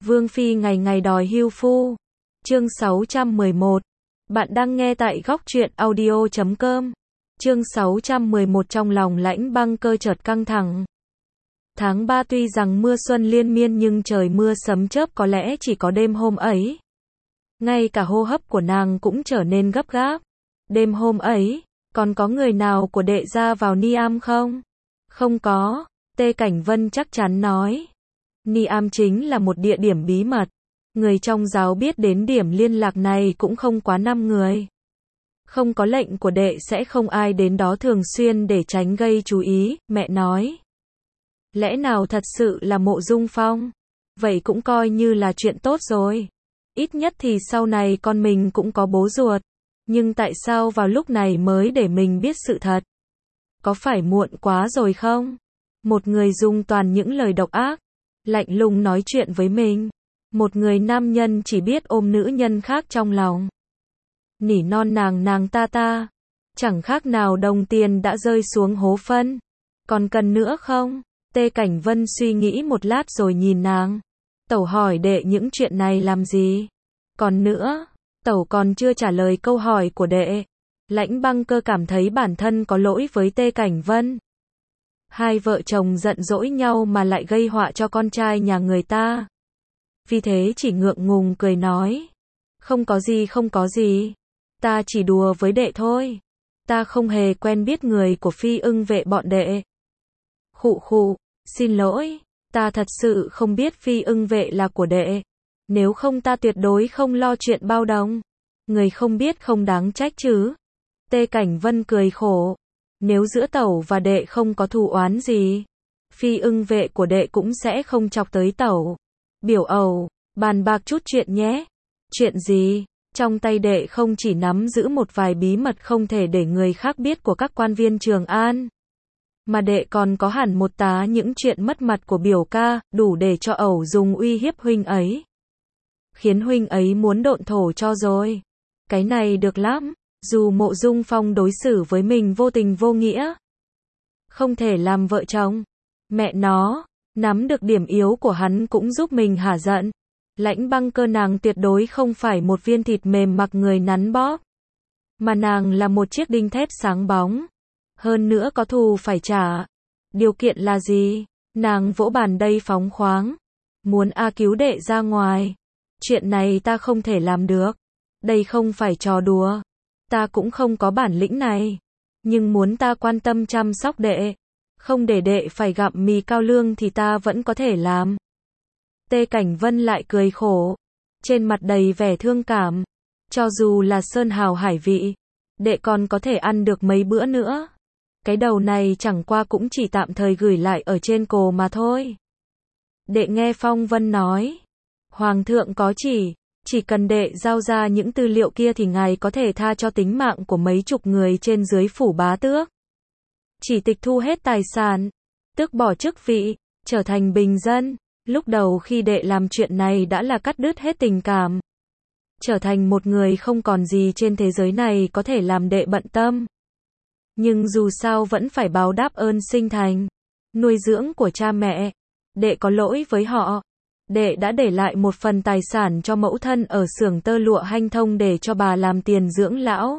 Vương Phi ngày ngày đòi hưu phu. Chương 611. Bạn đang nghe tại góc truyện audio.com. Chương 611. Trong lòng Lãnh Băng Cơ chợt căng thẳng. Tháng 3 tuy rằng mưa xuân liên miên nhưng trời mưa sấm chớp có lẽ chỉ có đêm hôm ấy. Ngay cả hô hấp của nàng cũng trở nên gấp gáp. Đêm hôm ấy, còn có người nào của đệ ra vào Niam không? Không có, Tê Cảnh Vân chắc chắn nói. Niam chính là một địa điểm bí mật. Người trong giáo biết đến điểm liên lạc này cũng không quá 5 người. Không có lệnh của đệ sẽ không ai đến đó thường xuyên để tránh gây chú ý, mẹ nói. Lẽ nào thật sự là Mộ Dung Phong? Vậy cũng coi như là chuyện tốt rồi. Ít nhất thì sau này con mình cũng có bố ruột. Nhưng tại sao vào lúc này mới để mình biết sự thật? Có phải muộn quá rồi không? Một người dùng toàn những lời độc ác, lạnh lùng nói chuyện với mình. Một người nam nhân chỉ biết ôm nữ nhân khác trong lòng. Nỉ non nàng ta. Chẳng khác nào đồng tiền đã rơi xuống hố phân. Còn cần nữa không? Tê Cảnh Vân suy nghĩ một lát rồi nhìn nàng. Tẩu hỏi đệ những chuyện này làm gì? Còn nữa, tẩu còn chưa trả lời câu hỏi của đệ. Lãnh Băng Cơ cảm thấy bản thân có lỗi với Tê Cảnh Vân. Hai vợ chồng giận dỗi nhau mà lại gây họa cho con trai nhà người ta. Vì thế chỉ ngượng ngùng cười nói. Không có gì. Ta chỉ đùa với đệ thôi. Ta không hề quen biết người của Phi Ưng vệ bọn đệ. Khụ, xin lỗi. Ta thật sự không biết Phi Ưng vệ là của đệ. Nếu không ta tuyệt đối không lo chuyện bao đồng. Người không biết không đáng trách chứ. Tê Cảnh Vân cười khổ. Nếu giữa tẩu và đệ không có thù oán gì, Phi Ưng vệ của đệ cũng sẽ không chọc tới tẩu. Biểu ẩu, bàn bạc chút chuyện nhé. Chuyện gì? Trong tay đệ không chỉ nắm giữ một vài bí mật không thể để người khác biết của các quan viên Trường An, mà đệ còn có hẳn một tá những chuyện mất mặt của biểu ca, đủ để cho ẩu dùng uy hiếp huynh ấy. Khiến huynh ấy muốn độn thổ cho rồi. Cái này được lắm, dù Mộ Dung Phong đối xử với mình vô tình vô nghĩa. Không thể làm vợ chồng. Mẹ nó, nắm được điểm yếu của hắn cũng giúp mình hả giận. Lãnh Băng Cơ nàng tuyệt đối không phải một viên thịt mềm mặc người nắn bóp. Mà nàng là một chiếc đinh thép sáng bóng. Hơn nữa có thù phải trả. Điều kiện là gì? Nàng vỗ bàn đây phóng khoáng. Muốn cứu đệ ra ngoài. Chuyện này ta không thể làm được. Đây không phải trò đùa. Ta cũng không có bản lĩnh này. Nhưng muốn ta quan tâm chăm sóc đệ, không để đệ phải gặm mì cao lương thì ta vẫn có thể làm. Tê Cảnh Vân lại cười khổ. Trên mặt đầy vẻ thương cảm. Cho dù là sơn hào hải vị, đệ còn có thể ăn được mấy bữa nữa. Cái đầu này chẳng qua cũng chỉ tạm thời gửi lại ở trên cổ mà thôi. Đệ nghe Phong Vân nói. Hoàng thượng có chỉ cần đệ giao ra những tư liệu kia thì ngài có thể tha cho tính mạng của mấy chục người trên dưới phủ bá tước. Chỉ tịch thu hết tài sản, tước bỏ chức vị, trở thành bình dân. Lúc đầu khi đệ làm chuyện này đã là cắt đứt hết tình cảm. Trở thành một người không còn gì trên thế giới này có thể làm đệ bận tâm. Nhưng dù sao vẫn phải báo đáp ơn sinh thành, nuôi dưỡng của cha mẹ. Đệ có lỗi với họ. Đệ đã để lại một phần tài sản cho mẫu thân ở xưởng tơ lụa hanh thông để cho bà làm tiền dưỡng lão.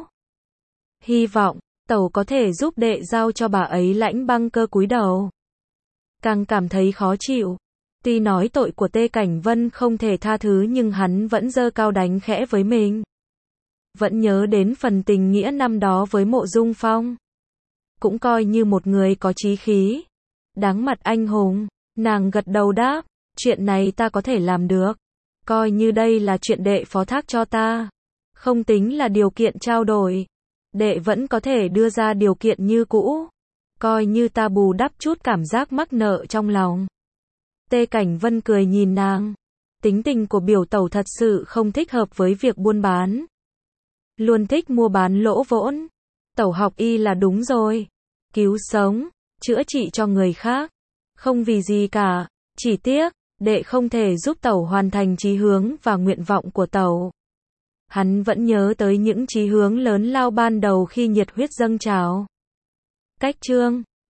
Hy vọng, tẩu có thể giúp đệ giao cho bà ấy. Lãnh Băng Cơ cúi đầu. Càng cảm thấy khó chịu. Tuy nói tội của Tê Cảnh Vân không thể tha thứ nhưng hắn vẫn giơ cao đánh khẽ với mình. Vẫn nhớ đến phần tình nghĩa năm đó với Mộ Dung Phong. Cũng coi như một người có chí khí. Đáng mặt anh hùng. Nàng gật đầu đáp. Chuyện này ta có thể làm được. Coi như đây là chuyện đệ phó thác cho ta. Không tính là điều kiện trao đổi. Đệ vẫn có thể đưa ra điều kiện như cũ. Coi như ta bù đắp chút cảm giác mắc nợ trong lòng. Tê Cảnh Vân cười nhìn nàng. Tính tình của biểu tẩu thật sự không thích hợp với việc buôn bán. Luôn thích mua bán lỗ vốn. Tẩu học y là đúng rồi. Cứu sống, chữa trị cho người khác. Không vì gì cả. Chỉ tiếc, đệ không thể giúp tẩu hoàn thành chí hướng và nguyện vọng của tẩu. Hắn vẫn nhớ tới những chí hướng lớn lao ban đầu khi nhiệt huyết dâng trào. Cách chương